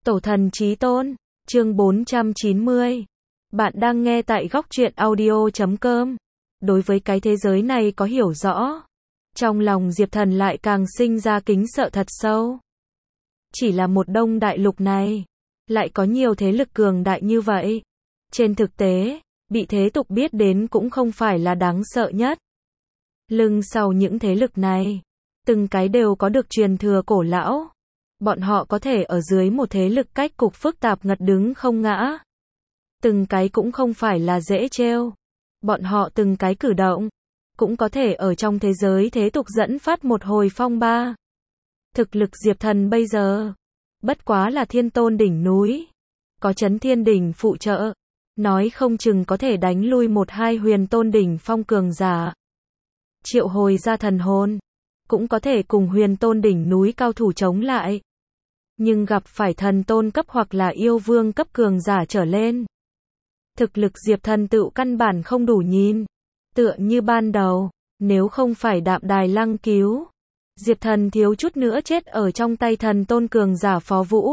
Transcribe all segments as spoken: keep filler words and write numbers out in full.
Tổ thần chí tôn, chương bốn trăm chín mươi. Bạn đang nghe tại góc truyện audio chấm com. Đối với cái thế giới này có hiểu rõ, trong lòng Diệp Thần lại càng sinh ra kính sợ thật sâu. Chỉ là một đông đại lục này, lại có nhiều thế lực cường đại như vậy. Trên thực tế, bị thế tục biết đến cũng không phải là đáng sợ nhất. Lưng sau những thế lực này, từng cái đều có được truyền thừa cổ lão. Bọn họ có thể ở dưới một thế lực cách cục phức tạp ngật đứng không ngã. Từng cái cũng không phải là dễ trêu. Bọn họ từng cái cử động, cũng có thể ở trong thế giới thế tục dẫn phát một hồi phong ba. Thực lực Diệp Thần bây giờ, bất quá là thiên tôn đỉnh núi. Có chấn thiên đỉnh phụ trợ, nói không chừng có thể đánh lui một hai huyền tôn đỉnh phong cường giả. Triệu hồi ra thần hồn, cũng có thể cùng huyền tôn đỉnh núi cao thủ chống lại. Nhưng gặp phải thần tôn cấp hoặc là yêu vương cấp cường giả trở lên. Thực lực Diệp Thần tự căn bản không đủ nhìn. Tựa như ban đầu, nếu không phải Đạm Đài Lăng cứu, Diệp Thần thiếu chút nữa chết ở trong tay thần tôn cường giả Phó Vũ.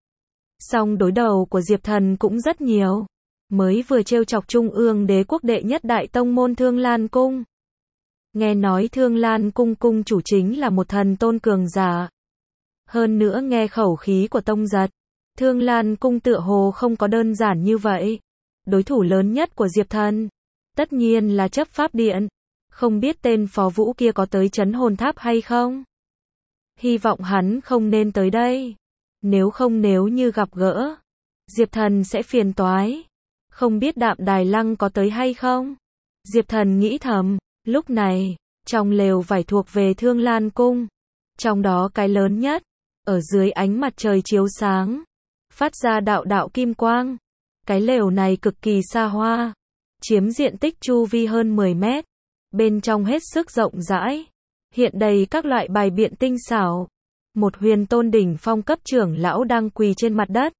Song đối đầu của Diệp Thần cũng rất nhiều. Mới vừa trêu chọc Trung ương đế quốc đệ nhất đại tông môn Thương Lan Cung. Nghe nói Thương Lan Cung cung chủ chính là một thần tôn cường giả. Hơn nữa nghe khẩu khí của Tông Giật, Thương Lan Cung tựa hồ không có đơn giản như vậy. Đối thủ lớn nhất của Diệp Thần, tất nhiên là chấp pháp điện. Không biết tên Phó Vũ kia có tới trấn hồn tháp hay không? Hy vọng hắn không nên tới đây. Nếu không nếu như gặp gỡ, Diệp Thần sẽ phiền toái. Không biết Đạm Đài Lăng có tới hay không? Diệp Thần nghĩ thầm, lúc này, trong lều vải thuộc về Thương Lan Cung. Trong đó cái lớn nhất, ở dưới ánh mặt trời chiếu sáng, phát ra đạo đạo kim quang. Cái lều này cực kỳ xa hoa, chiếm diện tích chu vi hơn mười mét. Bên trong hết sức rộng rãi, hiện đầy các loại bài biện tinh xảo. Một huyền tôn đỉnh phong cấp trưởng lão đang quỳ trên mặt đất.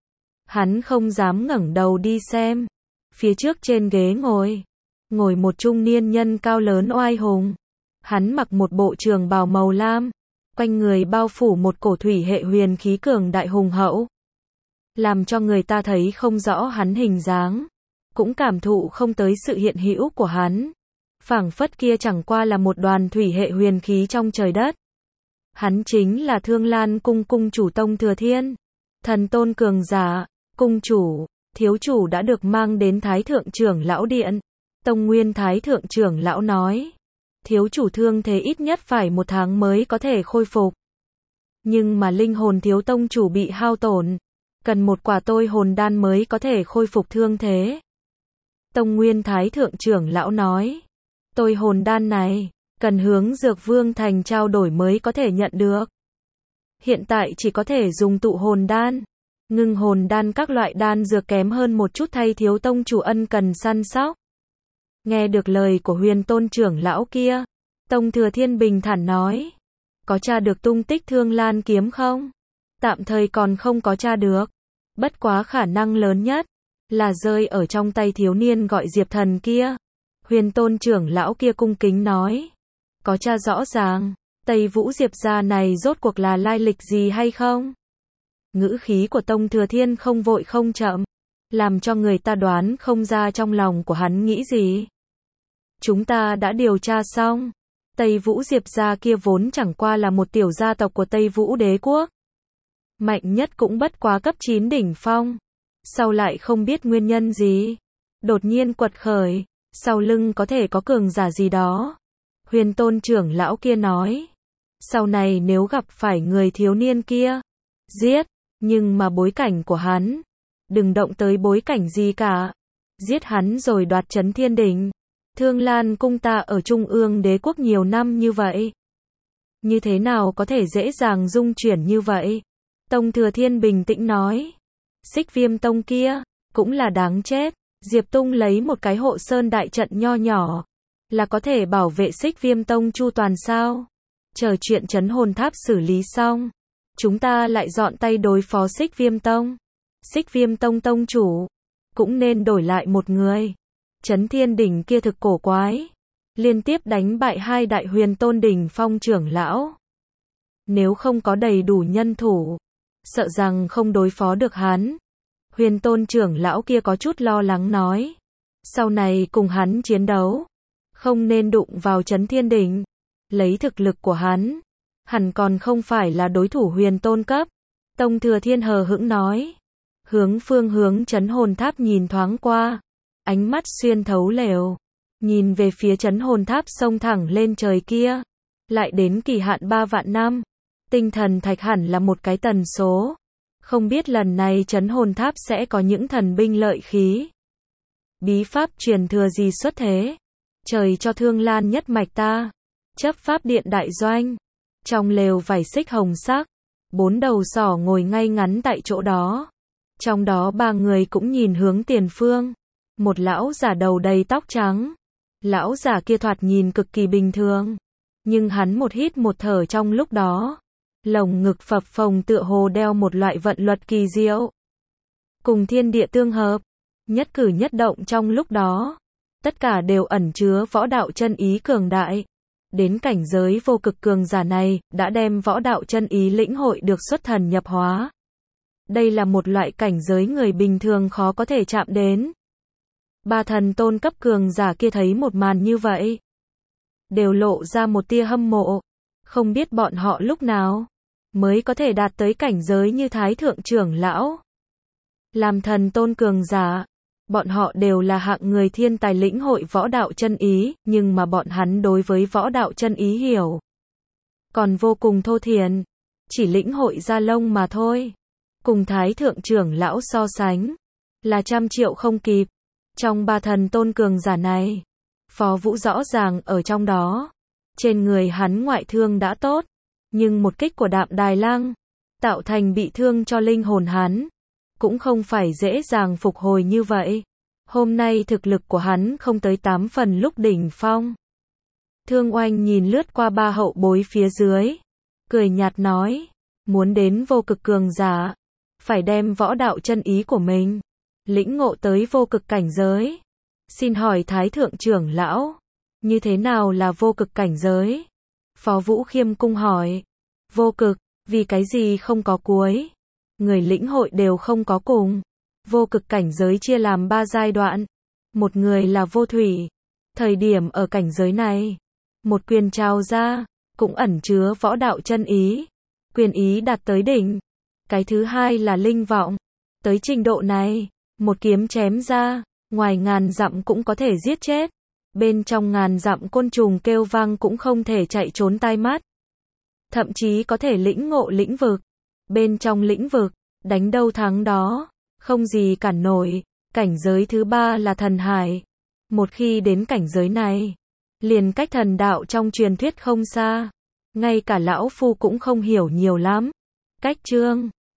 Hắn không dám ngẩng đầu đi xem. Phía trước trên ghế ngồi, ngồi một trung niên nhân cao lớn oai hùng. Hắn mặc một bộ trường bào màu lam, quanh người bao phủ một cổ thủy hệ huyền khí cường đại hùng hậu, làm cho người ta thấy không rõ hắn hình dáng, cũng cảm thụ không tới sự hiện hữu của hắn. Phảng phất kia chẳng qua là một đoàn thủy hệ huyền khí trong trời đất. Hắn chính là Thương Lan Cung cung chủ Tông Thừa Thiên, thần tôn cường giả. Cung chủ, thiếu chủ đã được mang đến Thái thượng trưởng lão điện. Tông Nguyên Thái thượng trưởng lão nói, thiếu chủ thương thế ít nhất phải một tháng mới có thể khôi phục. Nhưng mà linh hồn thiếu tông chủ bị hao tổn, cần một quả tôi hồn đan mới có thể khôi phục thương thế. Tông Nguyên Thái thượng trưởng lão nói, tôi hồn đan này, cần hướng Dược Vương Thành trao đổi mới có thể nhận được. Hiện tại chỉ có thể dùng tụ hồn đan, ngưng hồn đan các loại đan dược kém hơn một chút thay thiếu tông chủ ân cần săn sóc. Nghe được lời của huyền tôn trưởng lão kia, Tông Thừa Thiên bình thản nói, có tra được tung tích Thương Lan kiếm không? Tạm thời còn không có tra được. Bất quá khả năng lớn nhất là rơi ở trong tay thiếu niên gọi Diệp Thần kia. Huyền tôn trưởng lão kia cung kính nói, có tra rõ ràng Tây Vũ Diệp gia này rốt cuộc là lai lịch gì hay không? Ngữ khí của Tông Thừa Thiên không vội không chậm, làm cho người ta đoán không ra trong lòng của hắn nghĩ gì. Chúng ta đã điều tra xong, Tây Vũ Diệp gia kia vốn chẳng qua là một tiểu gia tộc của Tây Vũ đế quốc. Mạnh nhất cũng bất quá cấp chín đỉnh phong. Sau lại không biết nguyên nhân gì, đột nhiên quật khởi, sau lưng có thể có cường giả gì đó. Huyền tôn trưởng lão kia nói, sau này nếu gặp phải người thiếu niên kia, giết, nhưng mà bối cảnh của hắn, đừng động tới bối cảnh gì cả. Giết hắn rồi đoạt Chấn Thiên Đỉnh. Thương Lan Cung ta ở Trung ương đế quốc nhiều năm như vậy, như thế nào có thể dễ dàng dung chuyển như vậy? Tông Thừa Thiên bình tĩnh nói, Xích Viêm Tông kia, cũng là đáng chết. Diệp Tung lấy một cái hộ sơn đại trận nho nhỏ, là có thể bảo vệ Xích Viêm Tông chu toàn sao? Chờ chuyện trấn hồn tháp xử lý xong, chúng ta lại dọn tay đối phó Xích Viêm Tông. Xích Viêm Tông tông chủ, cũng nên đổi lại một người. Chấn Thiên Đỉnh kia thực cổ quái, liên tiếp đánh bại hai đại huyền tôn đỉnh phong trưởng lão. Nếu không có đầy đủ nhân thủ, sợ rằng không đối phó được hắn. Huyền Tôn trưởng lão kia có chút lo lắng nói, sau này cùng hắn chiến đấu, không nên đụng vào Chấn Thiên Đỉnh. Lấy thực lực của hắn, hẳn còn không phải là đối thủ Huyền Tôn cấp. Tông Thừa Thiên hờ hững nói, hướng phương hướng Chấn Hồn Tháp nhìn thoáng qua, ánh mắt xuyên thấu lều, nhìn về phía Chấn Hồn Tháp xông thẳng lên trời kia, lại đến kỳ hạn ba vạn năm. Tinh thần thạch hẳn là một cái tần số, không biết lần này Chấn Hồn Tháp sẽ có những thần binh lợi khí, bí pháp truyền thừa gì xuất thế. Trời cho Thương Lan nhất mạch ta, chấp pháp điện đại doanh. Trong lều vải xích hồng sắc, bốn đầu sỏ ngồi ngay ngắn tại chỗ đó. Trong đó ba người cũng nhìn hướng tiền phương. Một lão giả đầu đầy tóc trắng. Lão giả kia thoạt nhìn cực kỳ bình thường, nhưng hắn một hít một thở trong lúc đó, lồng ngực phập phồng tựa hồ đeo một loại vận luật kỳ diệu, cùng thiên địa tương hợp. Nhất cử nhất động trong lúc đó, tất cả đều ẩn chứa võ đạo chân ý cường đại. Đến cảnh giới vô cực cường giả này, đã đem võ đạo chân ý lĩnh hội được xuất thần nhập hóa. Đây là một loại cảnh giới người bình thường khó có thể chạm đến. Ba thần tôn cấp cường giả kia thấy một màn như vậy, đều lộ ra một tia hâm mộ. Không biết bọn họ lúc nào mới có thể đạt tới cảnh giới như Thái Thượng trưởng lão. Làm thần tôn cường giả, bọn họ đều là hạng người thiên tài lĩnh hội võ đạo chân ý, nhưng mà bọn hắn đối với võ đạo chân ý hiểu còn vô cùng thô thiển, chỉ lĩnh hội ra lông mà thôi. Cùng Thái Thượng trưởng lão so sánh, là trăm triệu không kịp. Trong ba thần tôn cường giả này, Phó Vũ rõ ràng ở trong đó. Trên người hắn ngoại thương đã tốt, nhưng một kích của Đạm Đài Lăng, tạo thành bị thương cho linh hồn hắn, cũng không phải dễ dàng phục hồi như vậy. Hôm nay thực lực của hắn không tới tám phần lúc đỉnh phong. Thương Oanh nhìn lướt qua ba hậu bối phía dưới, cười nhạt nói, muốn đến vô cực cường giả, phải đem võ đạo chân ý của mình lĩnh ngộ tới vô cực cảnh giới. Xin hỏi Thái Thượng trưởng lão, như thế nào là vô cực cảnh giới? Phó Vũ khiêm cung hỏi. Vô cực, vì cái gì không có cuối? Người lĩnh hội đều không có cùng. Vô cực cảnh giới chia làm ba giai đoạn. Một người là vô thủy. Thời điểm ở cảnh giới này, một quyền trao ra, cũng ẩn chứa võ đạo chân ý. Quyền ý đạt tới đỉnh. Cái thứ hai là linh vọng. Tới trình độ này, một kiếm chém ra, ngoài ngàn dặm cũng có thể giết chết. Bên trong ngàn dặm côn trùng kêu vang cũng không thể chạy trốn tai mắt. Thậm chí có thể lĩnh ngộ lĩnh vực. Bên trong lĩnh vực, đánh đâu thắng đó, không gì cản nổi. Cảnh giới thứ ba là thần hải. Một khi đến cảnh giới này, liền cách thần đạo trong truyền thuyết không xa. Ngay cả lão phu cũng không hiểu nhiều lắm. Cách chương